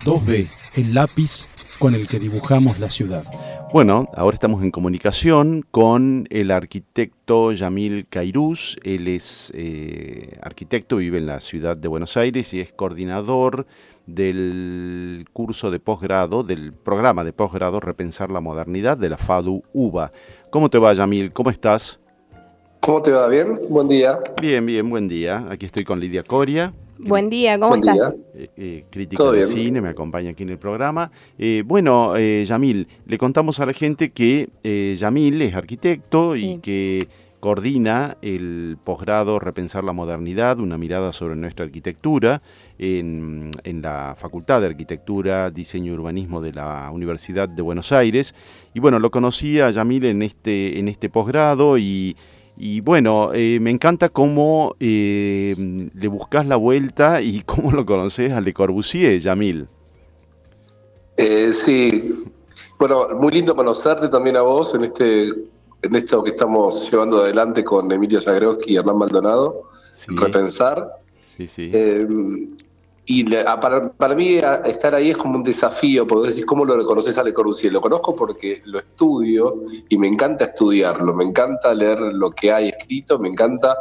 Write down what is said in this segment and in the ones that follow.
2B, el lápiz con el que dibujamos la ciudad. Bueno, ahora estamos en comunicación con el arquitecto Yamil Cairuz. Él es arquitecto, vive en la ciudad de Buenos Aires y es coordinador del curso de posgrado, del programa de posgrado Repensar la Modernidad de la FADU UBA. ¿Cómo te va, Yamil? ¿Cómo estás? ¿Cómo te va? ¿Bien? Buen día. Bien, buen día. Aquí estoy con Lidia Coria. Buen día, ¿cómo estás? Crítica de cine, me acompaña aquí en el programa. Yamil, le contamos a la gente que Yamil es arquitecto y que coordina el posgrado Repensar la Modernidad, una mirada sobre nuestra arquitectura en la Facultad de Arquitectura, Diseño y Urbanismo de la Universidad de Buenos Aires. Y bueno, lo conocí a Yamil en este posgrado y bueno, me encanta cómo le buscas la vuelta y cómo lo conoces a Le Corbusier, Yamil. Sí, bueno, muy lindo conocerte también a vos en esto que estamos llevando adelante con Emilio Jagroski y Hernán Maldonado, Sí. Repensar. Sí. Para mí estar ahí es como un desafío, porque decís, ¿cómo lo reconoces a Le Corbusier? Lo conozco porque lo estudio y me encanta estudiarlo, me encanta leer lo que hay escrito, me encanta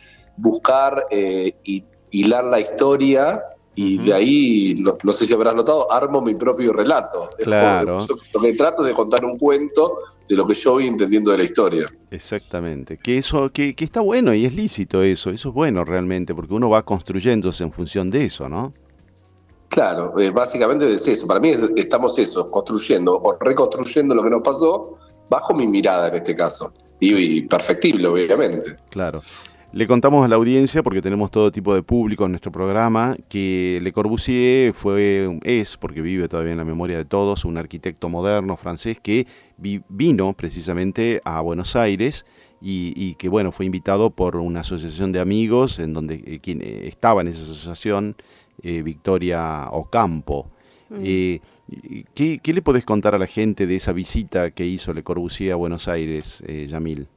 buscar y hilar la historia y de ahí, no sé si habrás notado, armo mi propio relato. Claro. Yo lo que trato de contar un cuento de lo que yo voy entendiendo de la historia. Exactamente, que está bueno y es lícito eso es bueno realmente, porque uno va construyéndose en función de eso, ¿no? Claro, básicamente es eso. Para mí estamos construyendo o reconstruyendo lo que nos pasó bajo mi mirada en este caso. Y perfectible, obviamente. Claro. Le contamos a la audiencia, porque tenemos todo tipo de público en nuestro programa, que Le Corbusier es, porque vive todavía en la memoria de todos, un arquitecto moderno francés que vino precisamente a Buenos Aires y que bueno, fue invitado por una asociación de amigos en donde quien estaba en esa asociación, Victoria Ocampo. ¿Qué le podés contar a la gente de esa visita que hizo Le Corbusier a Buenos Aires, Yamil?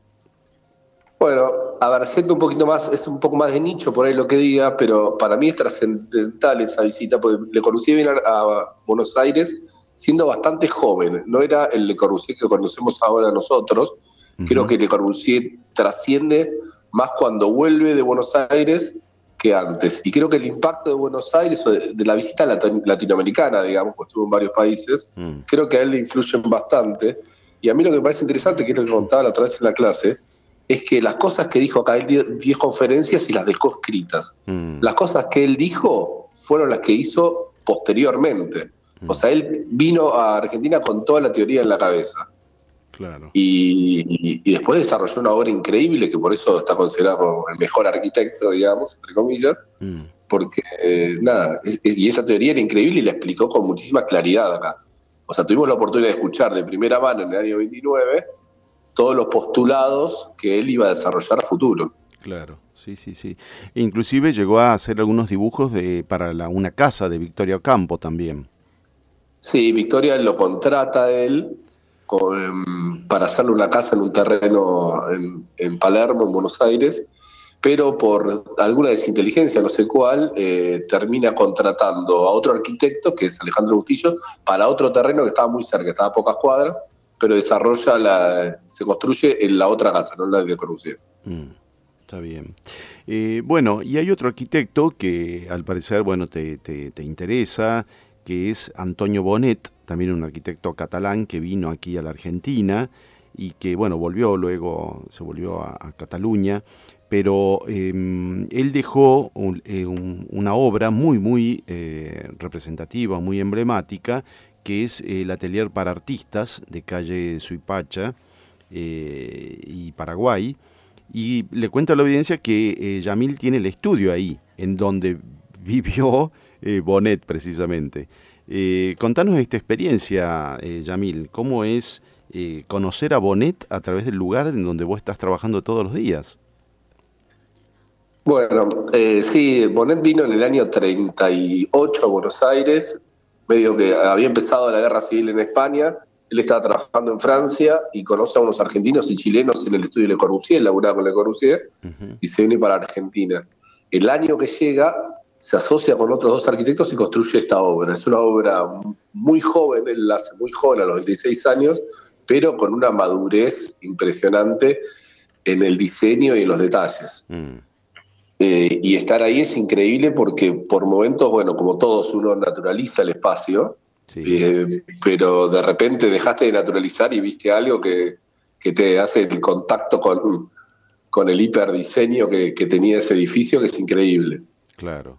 Bueno, a ver, siento un poquito más, es un poco más de nicho por ahí lo que diga, pero para mí es trascendental esa visita, porque Le Corbusier vino a Buenos Aires siendo bastante joven, no era el Le Corbusier que conocemos ahora nosotros. Creo que Le Corbusier trasciende más cuando vuelve de Buenos Aires que antes, y creo que el impacto de Buenos Aires, de la visita latinoamericana, digamos, pues estuvo en varios países, creo que a él le influyen bastante, y a mí lo que me parece interesante, que es lo que contaba la otra vez en la clase, es que las cosas que dijo acá, él dio 10 conferencias y las dejó escritas. Las cosas que él dijo fueron las que hizo posteriormente. O sea, él vino a Argentina con toda la teoría en la cabeza. Claro. Y después desarrolló una obra increíble, que por eso está considerado el mejor arquitecto, digamos, entre comillas, porque, y esa teoría era increíble y la explicó con muchísima claridad acá. O sea, tuvimos la oportunidad de escuchar de primera mano en el año 29 todos los postulados que él iba a desarrollar a futuro. Claro, sí. E inclusive llegó a hacer algunos dibujos para una casa de Victoria Ocampo también. Sí, Victoria lo contrata a él para hacerle una casa en un terreno en Palermo, en Buenos Aires, pero por alguna desinteligencia, no sé cuál, termina contratando a otro arquitecto, que es Alejandro Bustillo, para otro terreno que estaba muy cerca, estaba a pocas cuadras, pero se construye en la otra casa, no en la de Le Corbusier. Está bien. Bueno, y hay otro arquitecto que al parecer, bueno, te interesa, que es Antonio Bonet, también un arquitecto catalán que vino aquí a la Argentina y que, bueno, se volvió a Cataluña, pero él dejó una obra muy representativa, muy emblemática, que es el Atelier para Artistas de calle Suipacha y Paraguay. Y le cuento a la audiencia que Yamil tiene el estudio ahí, en donde vivió Bonet precisamente. Contanos esta experiencia, Yamil, ¿cómo es conocer a Bonet a través del lugar en donde vos estás trabajando todos los días? Bueno, sí, Bonet vino en el año 38 a Buenos Aires, medio que había empezado la guerra civil en España. Él estaba trabajando en Francia y conoce a unos argentinos y chilenos en el estudio de Le Corbusier, laburaba con Le Corbusier, y se viene para Argentina. El año que llega, se asocia con otros 2 arquitectos y construye esta obra. Es una obra muy joven, él la hace muy joven, a los 26 años, pero con una madurez impresionante en el diseño y en los detalles. Y estar ahí es increíble porque por momentos, bueno, como todos, uno naturaliza el espacio, sí. Pero de repente dejaste de naturalizar y viste algo que te hace el contacto con el hiperdiseño que tenía ese edificio, que es increíble. Claro.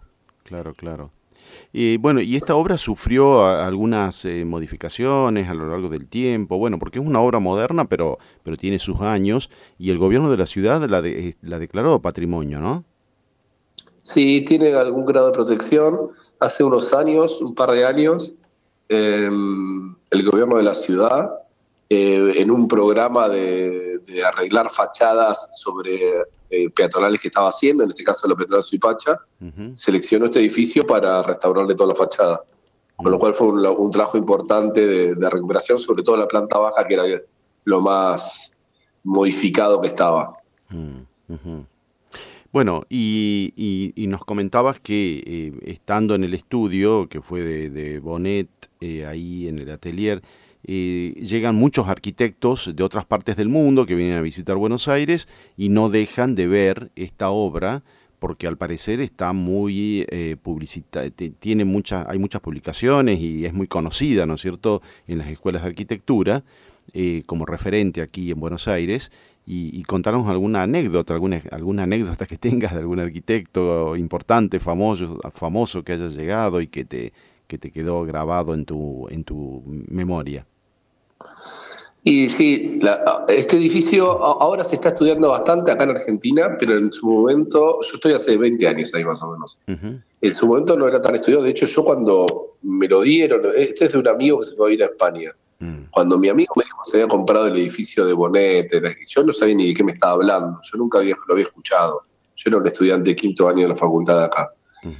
Bueno, y esta obra sufrió algunas modificaciones a lo largo del tiempo, bueno, porque es una obra moderna, pero tiene sus años, y el gobierno de la ciudad la declaró patrimonio, ¿no? Sí, tiene algún grado de protección. Hace unos años, un par de años, el gobierno de la ciudad, en un programa de arreglar fachadas sobre peatonales que estaba haciendo, en este caso la peatonal Suipacha, seleccionó este edificio para restaurarle toda la fachada. Con lo cual fue un trabajo importante de recuperación, sobre todo la planta baja, que era lo más modificado que estaba. Bueno, y nos comentabas que estando en el estudio, que fue de Bonet, ahí en el atelier, llegan muchos arquitectos de otras partes del mundo que vienen a visitar Buenos Aires y no dejan de ver esta obra porque al parecer está muy publicitada, hay muchas publicaciones y es muy conocida, ¿no es cierto?, en las escuelas de arquitectura como referente aquí en Buenos Aires. Y contarnos alguna anécdota que tengas de algún arquitecto importante, famoso que haya llegado y que te quedó grabado en tu memoria. Y sí, este edificio ahora se está estudiando bastante acá en Argentina, pero en su momento, yo estoy hace 20 años ahí más o menos. En su momento no era tan estudiado. De hecho, yo cuando me lo dieron, este es de un amigo que se fue a ir a España. Cuando mi amigo me dijo que se había comprado el edificio de Bonet, yo no sabía ni de qué me estaba hablando, yo nunca lo había escuchado. Yo era un estudiante de 5º año de la facultad de acá.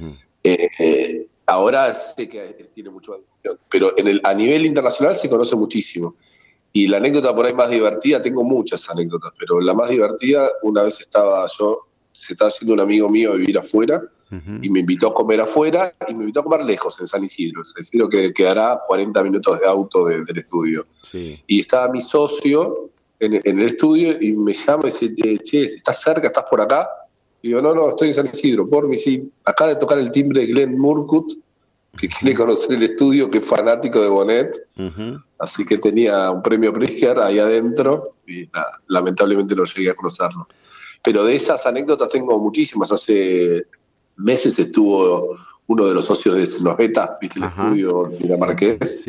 Ahora sé que tiene mucho atención, pero a nivel internacional se conoce muchísimo. Y la anécdota por ahí más divertida, tengo muchas anécdotas, pero la más divertida, una vez se estaba yendo un amigo mío a vivir afuera, y me invitó a comer afuera, y me invitó a comer lejos, en San Isidro. San Isidro que quedará 40 minutos de auto del estudio. Sí. Y estaba mi socio en el estudio, y me llama y dice, che, ¿estás cerca? ¿Estás por acá? Y digo, no, estoy en San Isidro. Sí, acaba de tocar el timbre de Glenn Murcutt, que quiere conocer el estudio, que es fanático de Bonet. Así que tenía un premio Pritzker ahí adentro, y lamentablemente no llegué a conocerlo. Pero de esas anécdotas tengo muchísimas. Hace meses estuvo uno de los socios de Snosbeta, ¿viste? El estudio de la Marqués.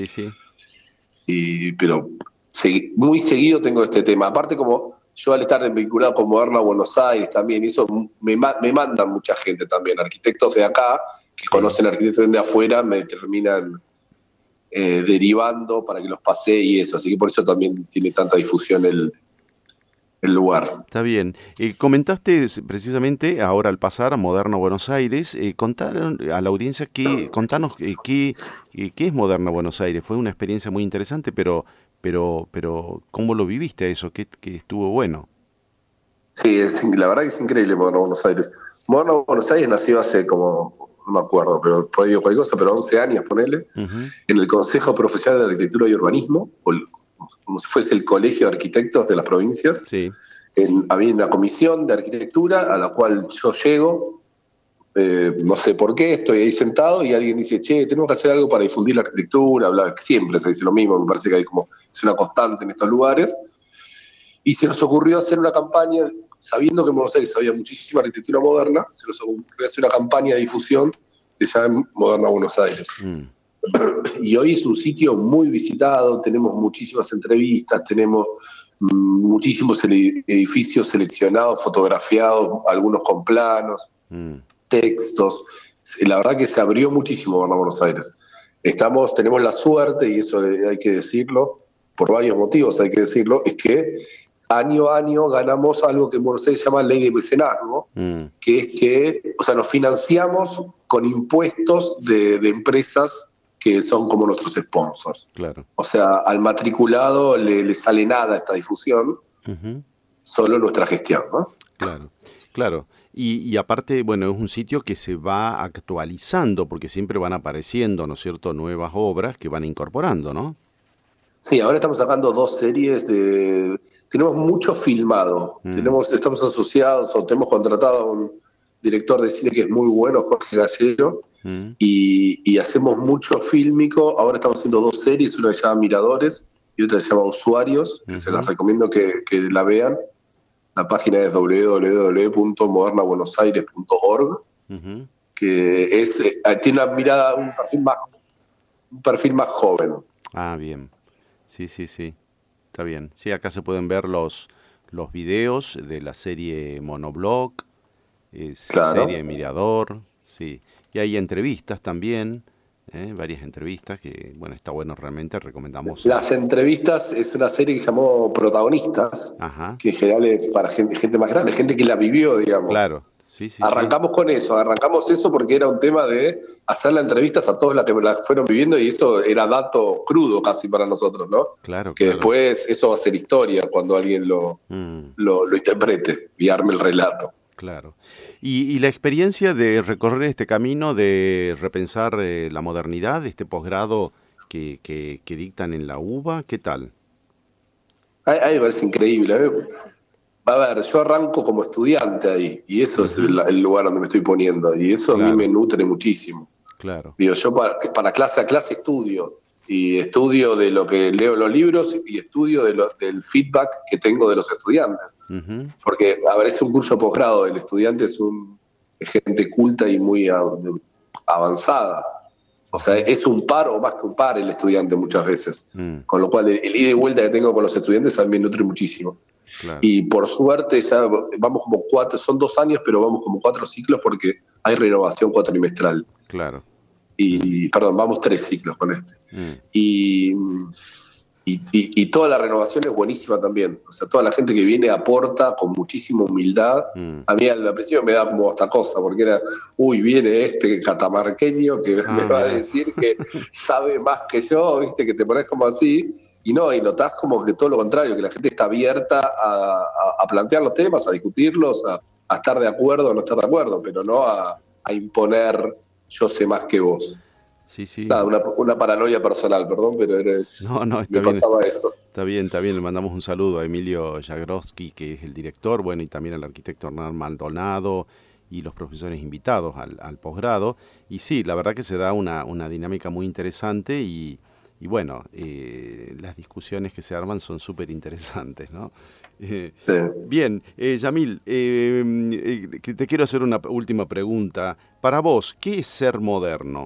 Sí. Pero muy seguido tengo este tema. Aparte, como yo al estar vinculado con Moderna Buenos Aires también, eso me mandan mucha gente también, arquitectos de acá, que conocen arquitectos de afuera, me terminan derivando para que los pase y eso. Así que por eso también tiene tanta difusión el lugar. Está bien. Comentaste precisamente, ahora al pasar a Moderna Buenos Aires, contar a la audiencia contanos qué es Moderna Buenos Aires. Fue una experiencia muy interesante, pero ¿cómo lo viviste eso? ¿Qué estuvo bueno? Sí, la verdad que es increíble Moderna Buenos Aires. Moderna Buenos Aires nació hace como, no me acuerdo, pero por ahí digo cualquier cosa, pero 11 años, ponele, en el Consejo Profesional de Arquitectura y Urbanismo, como si fuese el Colegio de Arquitectos de las provincias. Sí. Había una comisión de arquitectura a la cual yo llego, no sé por qué, estoy ahí sentado y alguien dice, che, tenemos que hacer algo para difundir la arquitectura, siempre se dice lo mismo, me parece que es una constante en estos lugares. Y se nos ocurrió hacer una campaña, sabiendo que en Buenos Aires había muchísima arquitectura moderna, se nos ocurrió hacer una campaña de difusión que se llama Moderna Buenos Aires. Y hoy es un sitio muy visitado, tenemos muchísimas entrevistas, tenemos muchísimos edificios seleccionados, fotografiados, algunos con planos, textos. La verdad que se abrió muchísimo Moderna Buenos Aires. Tenemos la suerte, y eso hay que decirlo, por varios motivos hay que decirlo, es que año a año ganamos algo que en Buenos Aires se llama ley de mecenazgo, que es que, nos financiamos con impuestos de empresas que son como nuestros sponsors. Claro. O sea, al matriculado le sale nada esta difusión, solo nuestra gestión, ¿no? Claro. Y aparte, bueno, es un sitio que se va actualizando porque siempre van apareciendo, ¿no es cierto?, nuevas obras que van incorporando, ¿no? Sí, ahora estamos sacando 2 series de... Tenemos mucho filmado. Estamos asociados o tenemos contratado a un director de cine que es muy bueno, Jorge Gallero, y hacemos mucho fílmico. Ahora estamos haciendo 2 series, una que se llama Miradores y otra que se llama Usuarios, que se las recomiendo que la vean. La página es www.modernabuenosaires.org, que tiene una mirada, un perfil más joven. Ah, bien. Sí. Está bien. Sí, acá se pueden ver los videos de la serie Monoblog, Claro. serie Mirador, sí. Y hay entrevistas también, varias entrevistas que, bueno, está bueno realmente, recomendamos. Las entrevistas es una serie que se llamó Protagonistas, Ajá. que en general es para gente más grande, gente que la vivió, digamos. Claro, sí. Arrancamos eso porque era un tema de hacer las entrevistas a todos los que la fueron viviendo y eso era dato crudo casi para nosotros, ¿no? Claro. Después eso va a ser historia cuando alguien lo interprete y arme el relato. Claro. Y la experiencia de recorrer este camino, de repensar la modernidad, este posgrado que dictan en la UBA, ¿qué tal? Me parece increíble. A ver, yo arranco como estudiante ahí y eso es el lugar donde me estoy poniendo y eso a mí me nutre muchísimo. Claro. Digo, yo para clase a clase estudio y estudio de lo que leo en los libros y estudio del feedback que tengo de los estudiantes. Porque, a ver, es un curso posgrado, el estudiante es gente culta y muy avanzada. O sea, es un par o más que un par el estudiante muchas veces. Con lo cual, el ida y vuelta que tengo con los estudiantes a mí me nutre muchísimo. Claro. Y por suerte ya vamos como 4, son 2 años, pero vamos como 4 ciclos porque hay renovación cuatrimestral. Claro. Perdón, vamos 3 ciclos con este. Y toda la renovación es buenísima también. O sea, toda la gente que viene aporta con muchísima humildad. A mí al principio me da como esta cosa, porque era, viene este catamarqueño que me va a decir que sabe más que yo, ¿viste? Que te pones como así. Y notás como que todo lo contrario, que la gente está abierta a plantear los temas, a discutirlos, a estar de acuerdo o no estar de acuerdo, pero no a imponer yo sé más que vos. Sí. Nada, una paranoia personal, perdón, pero me pasaba eso. Está bien, le mandamos un saludo a Emilio Jagroski, que es el director, bueno, y también al arquitecto Hernán Maldonado y los profesores invitados al posgrado. Y sí, la verdad que se da una dinámica muy interesante y bueno, las discusiones que se arman son súper interesantes, ¿no? Sí. Bien, Yamil, te quiero hacer una última pregunta. Para vos, ¿qué es ser moderno?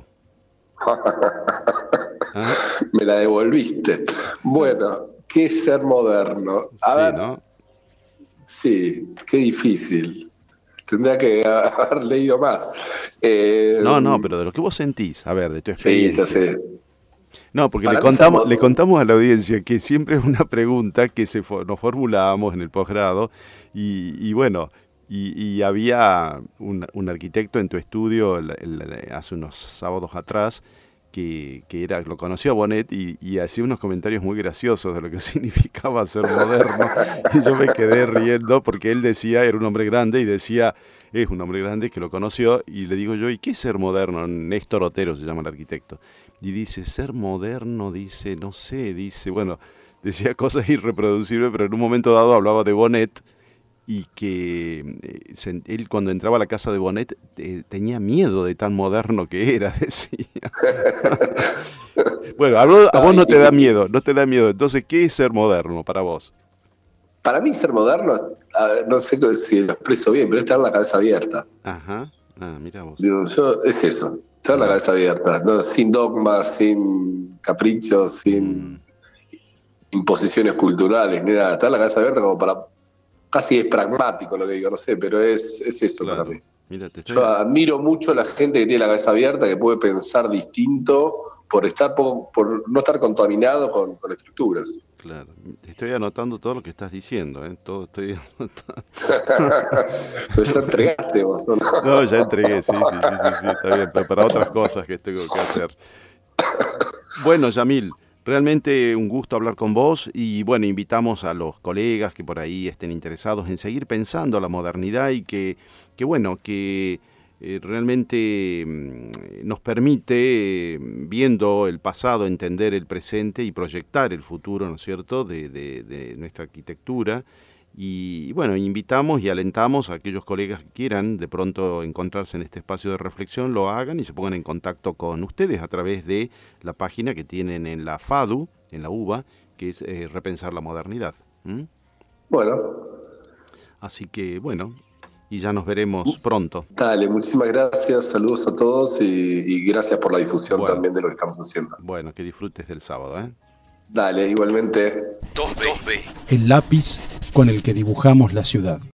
¿Ah? Me la devolviste. Bueno, ¿qué es ser moderno? A ver, ¿no? Sí, qué difícil. Tendría que haber leído más. No, pero de lo que vos sentís, a ver, de tu experiencia. Sí, ya sé. No, porque le contamos a la audiencia que siempre es una pregunta que nos formulábamos en el posgrado y bueno, y había un arquitecto en tu estudio hace unos sábados atrás que lo conoció a Bonet y hacía unos comentarios muy graciosos de lo que significaba ser moderno y yo me quedé riendo porque él decía, era un hombre grande y decía, es un hombre grande que lo conoció y le digo yo, ¿y qué es ser moderno? Néstor Otero se llama el arquitecto. Y dice, ser moderno, dice, no sé, bueno, decía cosas irreproducibles, pero en un momento dado hablaba de Bonet y que él cuando entraba a la casa de Bonet tenía miedo de tan moderno que era, decía. Bueno, a vos no te da miedo, entonces, ¿qué es ser moderno para vos? Para mí ser moderno, no sé si lo expreso bien, pero es tener la cabeza abierta. Ajá, mira vos. Digo, es eso. Tener la cabeza abierta, ¿no? Sin dogmas, sin caprichos, sin imposiciones culturales, ni nada. Tener la cabeza abierta como para... Casi es pragmático lo que digo, no sé, pero es eso claro. Para mí. Mira, yo admiro mucho a la gente que tiene la cabeza abierta, que puede pensar distinto por no estar contaminado con estructuras. Claro, estoy anotando todo lo que estás diciendo, todo estoy anotando. Pero ya entregaste vos, ¿no? No, ya entregué, sí, está bien, pero para otras cosas que tengo que hacer. Bueno, Yamil, realmente un gusto hablar con vos y bueno, invitamos a los colegas que por ahí estén interesados en seguir pensando la modernidad y que realmente nos permite, viendo el pasado, entender el presente y proyectar el futuro, ¿no es cierto?, de nuestra arquitectura. Y bueno, invitamos y alentamos a aquellos colegas que quieran de pronto encontrarse en este espacio de reflexión, lo hagan y se pongan en contacto con ustedes a través de la página que tienen en la FADU, en la UBA, que es Repensar la Modernidad. Bueno. Así que bueno, y ya nos veremos pronto. Dale, muchísimas gracias, saludos a todos y gracias por la difusión también de lo que estamos haciendo. Bueno, que disfrutes del sábado, ¿eh? Dale, igualmente. 2B. El lápiz con el que dibujamos la ciudad.